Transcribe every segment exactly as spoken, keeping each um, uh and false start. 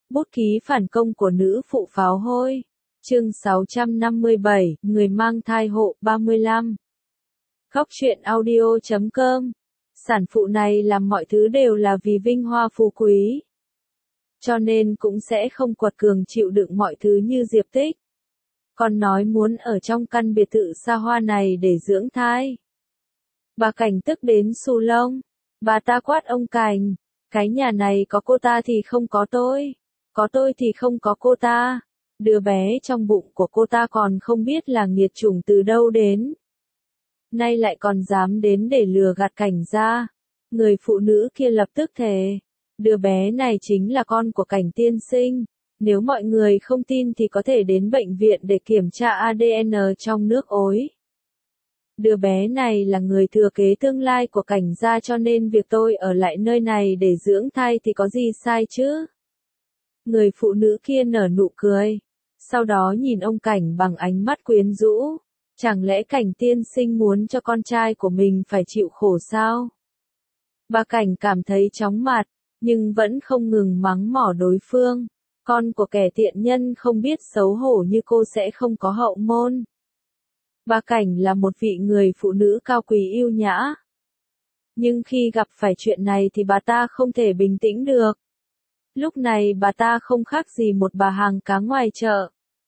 Bút ký phản công của nữ phụ pháo hôi. Chương sáu trăm năm mươi bảy, người mang thai hộ ba mươi lăm. Góc truyện audio chấm com. Sản phụ này làm mọi thứ đều là vì vinh hoa phú quý. Cho nên cũng sẽ không quật cường chịu đựng mọi thứ như Diệp Tích. Còn nói muốn ở trong căn biệt thự xa hoa này để dưỡng thai. Bà Cảnh tức đến xù lông. Bà ta quát ông Cảnh. Cái nhà này có cô ta thì không có tôi. Có tôi thì không có cô ta. Đứa bé trong bụng của cô ta còn không biết là nghiệt chủng từ đâu đến. Nay lại còn dám đến để lừa gạt Cảnh ra. Người phụ nữ kia lập tức thề. Đứa bé này chính là con của Cảnh tiên sinh. Nếu mọi người không tin thì có thể đến bệnh viện để kiểm tra a đê en trong nước ối. Đứa bé này là người thừa kế tương lai của Cảnh gia, cho nên việc tôi ở lại nơi này để dưỡng thai thì có gì sai chứ? Người phụ nữ kia nở nụ cười. Sau đó nhìn ông Cảnh bằng ánh mắt quyến rũ. Chẳng lẽ Cảnh tiên sinh muốn cho con trai của mình phải chịu khổ sao? Bà Cảnh cảm thấy chóng mặt, nhưng vẫn không ngừng mắng mỏ đối phương. Con của kẻ tiện nhân không biết xấu hổ như cô sẽ không có hậu môn. Bà Cảnh là một vị người phụ nữ cao quý yêu nhã. Nhưng khi gặp phải chuyện này thì bà ta không thể bình tĩnh được. Lúc này bà ta không khác gì một bà hàng cá ngoài chợ.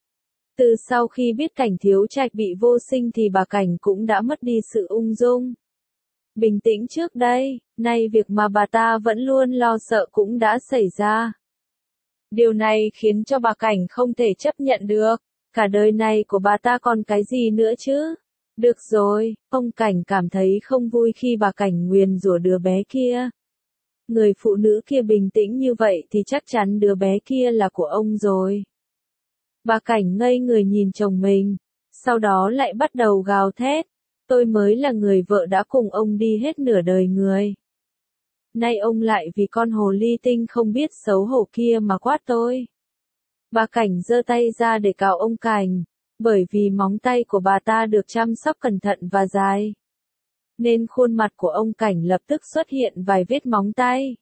Từ sau khi biết Cảnh Thiếu Trạch bị vô sinh thì bà Cảnh cũng đã mất đi sự ung dung. Bình tĩnh trước đây, nay việc mà bà ta vẫn luôn lo sợ cũng đã xảy ra. Điều này khiến cho bà Cảnh không thể chấp nhận được. Cả đời này của bà ta còn cái gì nữa chứ? Được rồi, ông Cảnh cảm thấy không vui khi bà Cảnh nguyền rủa đứa bé kia. Người phụ nữ kia bình tĩnh như vậy thì chắc chắn đứa bé kia là của ông rồi. Bà Cảnh ngây người nhìn chồng mình, sau đó lại bắt đầu gào thét. Tôi mới là người vợ đã cùng ông đi hết nửa đời người. Nay ông lại vì con hồ ly tinh không biết xấu hổ kia mà quát tôi. Bà Cảnh giơ tay ra để cào ông Cảnh, bởi vì móng tay của bà ta được chăm sóc cẩn thận và dài. Nên khuôn mặt của ông Cảnh lập tức xuất hiện vài vết móng tay.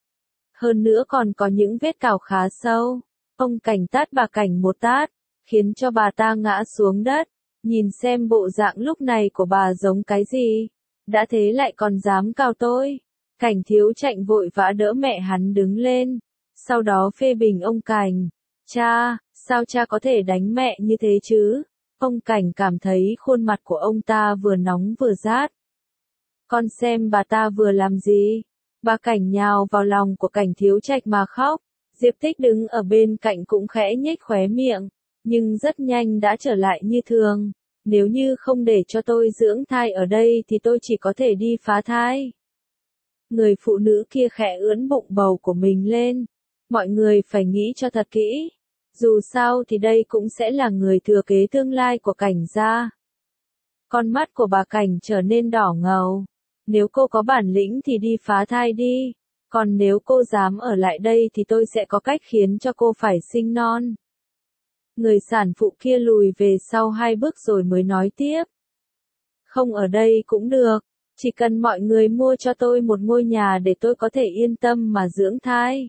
Hơn nữa còn có những vết cào khá sâu. Ông Cảnh tát bà Cảnh một tát, khiến cho bà ta ngã xuống đất. Nhìn xem bộ dạng lúc này của bà giống cái gì. Đã thế lại còn dám cào tôi. Cảnh Thiếu Trạch vội vã đỡ mẹ hắn đứng lên. Sau đó phê bình ông Cảnh. Cha, sao cha có thể đánh mẹ như thế chứ? Ông Cảnh cảm thấy khuôn mặt của ông ta vừa nóng vừa rát. Con xem bà ta vừa làm gì? Bà Cảnh nhào vào lòng của Cảnh Thiếu Trạch mà khóc. Diệp Tích đứng ở bên cạnh cũng khẽ nhếch khóe miệng, nhưng rất nhanh đã trở lại như thường. Nếu như không để cho tôi dưỡng thai ở đây thì tôi chỉ có thể đi phá thai. Người phụ nữ kia khẽ ưỡn bụng bầu của mình lên. Mọi người phải nghĩ cho thật kỹ. Dù sao thì đây cũng sẽ là người thừa kế tương lai của Cảnh gia. Con mắt của bà Cảnh trở nên đỏ ngầu. Nếu cô có bản lĩnh thì đi phá thai đi. Còn nếu cô dám ở lại đây thì tôi sẽ có cách khiến cho cô phải sinh non. Người sản phụ kia lùi về sau hai bước rồi mới nói tiếp. Không ở đây cũng được. Chỉ cần mọi người mua cho tôi một ngôi nhà để tôi có thể yên tâm mà dưỡng thai.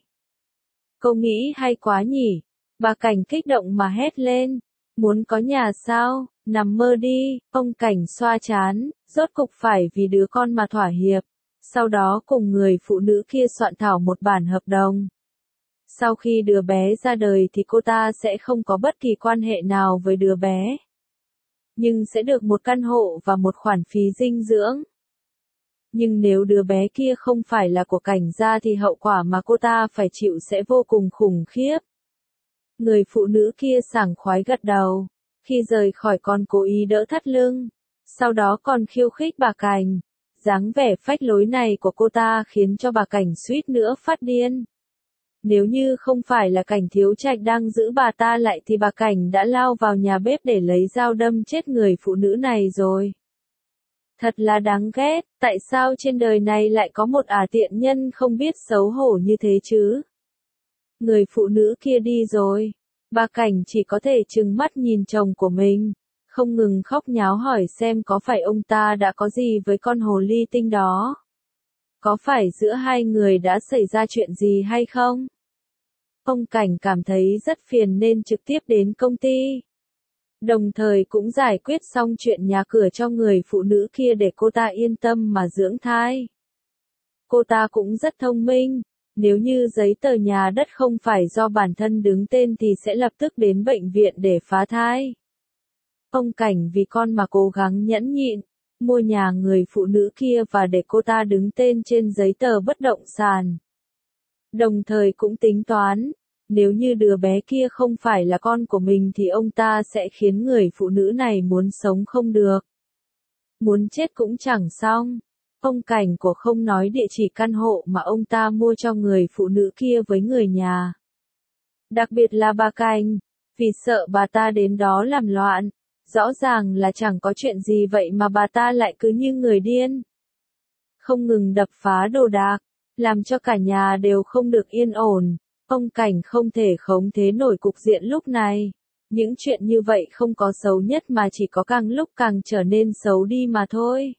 Cô nghĩ hay quá nhỉ? Bà Cảnh kích động mà hét lên. Muốn có nhà sao? Nằm mơ đi. Ông Cảnh xoa trán, rốt cục phải vì đứa con mà thỏa hiệp. Sau đó cùng người phụ nữ kia soạn thảo một bản hợp đồng. Sau khi đứa bé ra đời thì cô ta sẽ không có bất kỳ quan hệ nào với đứa bé. Nhưng sẽ được một căn hộ và một khoản phí dinh dưỡng. Nhưng nếu đứa bé kia không phải là của Cảnh gia thì hậu quả mà cô ta phải chịu sẽ vô cùng khủng khiếp. Người phụ nữ kia sảng khoái gật đầu. Khi rời khỏi còn cố ý đỡ thắt lưng. Sau đó còn khiêu khích bà Cảnh. Dáng vẻ phách lối này của cô ta khiến cho bà Cảnh suýt nữa phát điên. Nếu như không phải là Cảnh Thiếu Trạch đang giữ bà ta lại thì bà Cảnh đã lao vào nhà bếp để lấy dao đâm chết người phụ nữ này rồi. Thật là đáng ghét, tại sao trên đời này lại có một ả tiện nhân không biết xấu hổ như thế chứ? Người phụ nữ kia đi rồi. Bà Cảnh chỉ có thể trừng mắt nhìn chồng của mình. Không ngừng khóc nháo hỏi xem có phải ông ta đã có gì với con hồ ly tinh đó. Có phải giữa hai người đã xảy ra chuyện gì hay không? Ông Cảnh cảm thấy rất phiền nên trực tiếp đến công ty. Đồng thời cũng giải quyết xong chuyện nhà cửa cho người phụ nữ kia để cô ta yên tâm mà dưỡng thai. Cô ta cũng rất thông minh, nếu như giấy tờ nhà đất không phải do bản thân đứng tên thì sẽ lập tức đến bệnh viện để phá thai. Ông Cảnh vì con mà cố gắng nhẫn nhịn, mua nhà người phụ nữ kia và để cô ta đứng tên trên giấy tờ bất động sản. Đồng thời cũng tính toán, nếu như đứa bé kia không phải là con của mình thì ông ta sẽ khiến người phụ nữ này muốn sống không được. Muốn chết cũng chẳng xong. Ông Cảnh của không nói địa chỉ căn hộ mà ông ta mua cho người phụ nữ kia với người nhà. Đặc biệt là bà Cảnh, vì sợ bà ta đến đó làm loạn. Rõ ràng là chẳng có chuyện gì vậy mà bà ta lại cứ như người điên. Không ngừng đập phá đồ đạc, làm cho cả nhà đều không được yên ổn. Ông Cảnh không thể khống chế nổi cục diện lúc này. Những chuyện như vậy không có xấu nhất mà chỉ có càng lúc càng trở nên xấu đi mà thôi.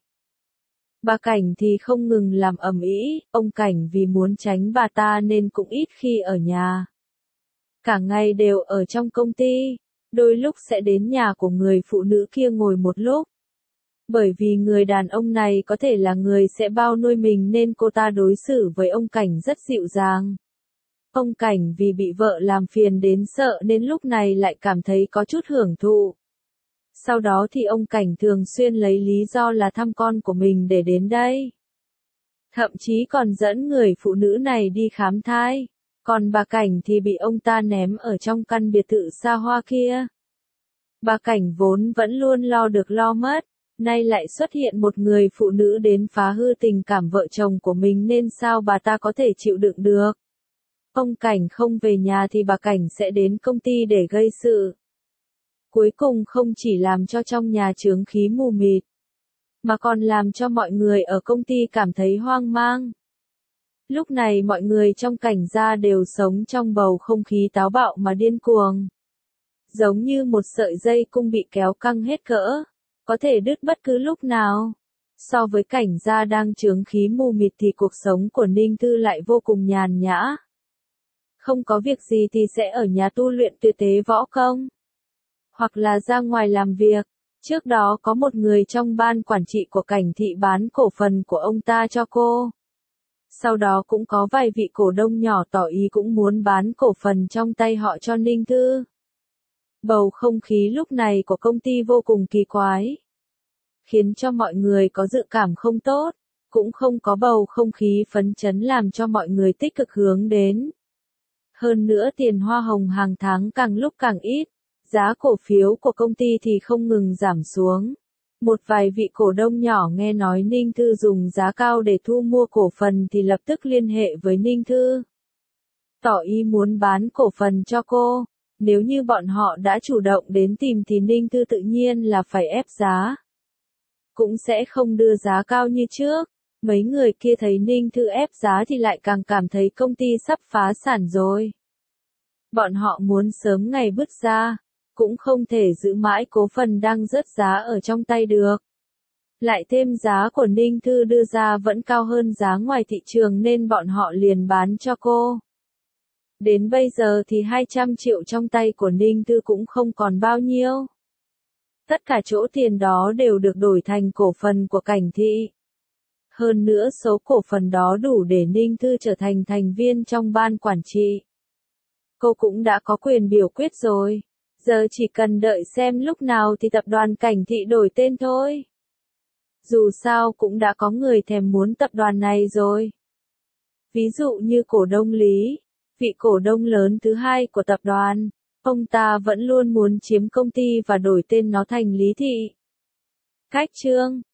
Bà Cảnh thì không ngừng làm ầm ĩ, ông Cảnh vì muốn tránh bà ta nên cũng ít khi ở nhà. Cả ngày đều ở trong công ty, đôi lúc sẽ đến nhà của người phụ nữ kia ngồi một lúc. Bởi vì người đàn ông này có thể là người sẽ bao nuôi mình nên cô ta đối xử với ông Cảnh rất dịu dàng. Ông Cảnh vì bị vợ làm phiền đến sợ nên lúc này lại cảm thấy có chút hưởng thụ. Sau đó thì ông Cảnh thường xuyên lấy lý do là thăm con của mình để đến đây. Thậm chí còn dẫn người phụ nữ này đi khám thai. Còn bà Cảnh thì bị ông ta ném ở trong căn biệt thự xa hoa kia. Bà Cảnh vốn vẫn luôn lo được lo mất, nay lại xuất hiện một người phụ nữ đến phá hư tình cảm vợ chồng của mình nên sao bà ta có thể chịu đựng được. Ông Cảnh không về nhà thì bà Cảnh sẽ đến công ty để gây sự. Cuối cùng không chỉ làm cho trong nhà chướng khí mù mịt, mà còn làm cho mọi người ở công ty cảm thấy hoang mang. Lúc này mọi người trong Cảnh gia đều sống trong bầu không khí táo bạo mà điên cuồng. Giống như một sợi dây cung bị kéo căng hết cỡ, có thể đứt bất cứ lúc nào. So với Cảnh gia đang chướng khí mù mịt thì cuộc sống của Ninh Thư lại vô cùng nhàn nhã. Không có việc gì thì sẽ ở nhà tu luyện tuyệt thế võ công, hoặc là ra ngoài làm việc. Trước đó có một người trong ban quản trị của Cảnh thị bán cổ phần của ông ta cho cô. Sau đó cũng có vài vị cổ đông nhỏ tỏ ý cũng muốn bán cổ phần trong tay họ cho Ninh Thư. Bầu không khí lúc này của công ty vô cùng kỳ quái, khiến cho mọi người có dự cảm không tốt, cũng không có bầu không khí phấn chấn làm cho mọi người tích cực hướng đến. Hơn nữa tiền hoa hồng hàng tháng càng lúc càng ít, giá cổ phiếu của công ty thì không ngừng giảm xuống. Một vài vị cổ đông nhỏ nghe nói Ninh Thư dùng giá cao để thu mua cổ phần thì lập tức liên hệ với Ninh Thư, tỏ ý muốn bán cổ phần cho cô. Nếu như bọn họ đã chủ động đến tìm thì Ninh Thư tự nhiên là phải ép giá, cũng sẽ không đưa giá cao như trước. Mấy người kia thấy Ninh Thư ép giá thì lại càng cảm thấy công ty sắp phá sản rồi. Bọn họ muốn sớm ngày bứt ra, cũng không thể giữ mãi cố phần đang rớt giá ở trong tay được. Lại thêm giá của Ninh Thư đưa ra vẫn cao hơn giá ngoài thị trường nên bọn họ liền bán cho cô. Đến bây giờ thì hai trăm triệu trong tay của Ninh Thư cũng không còn bao nhiêu. Tất cả chỗ tiền đó đều được đổi thành cổ phần của Cảnh thị. Hơn nữa số cổ phần đó đủ để Ninh Thư trở thành thành viên trong ban quản trị. Cô cũng đã có quyền biểu quyết rồi. Giờ chỉ cần đợi xem lúc nào thì tập đoàn Cảnh thị đổi tên thôi. Dù sao cũng đã có người thèm muốn tập đoàn này rồi. Ví dụ như cổ đông Lý, vị cổ đông lớn thứ hai của tập đoàn, ông ta vẫn luôn muốn chiếm công ty và đổi tên nó thành Lý Thị. Cách chương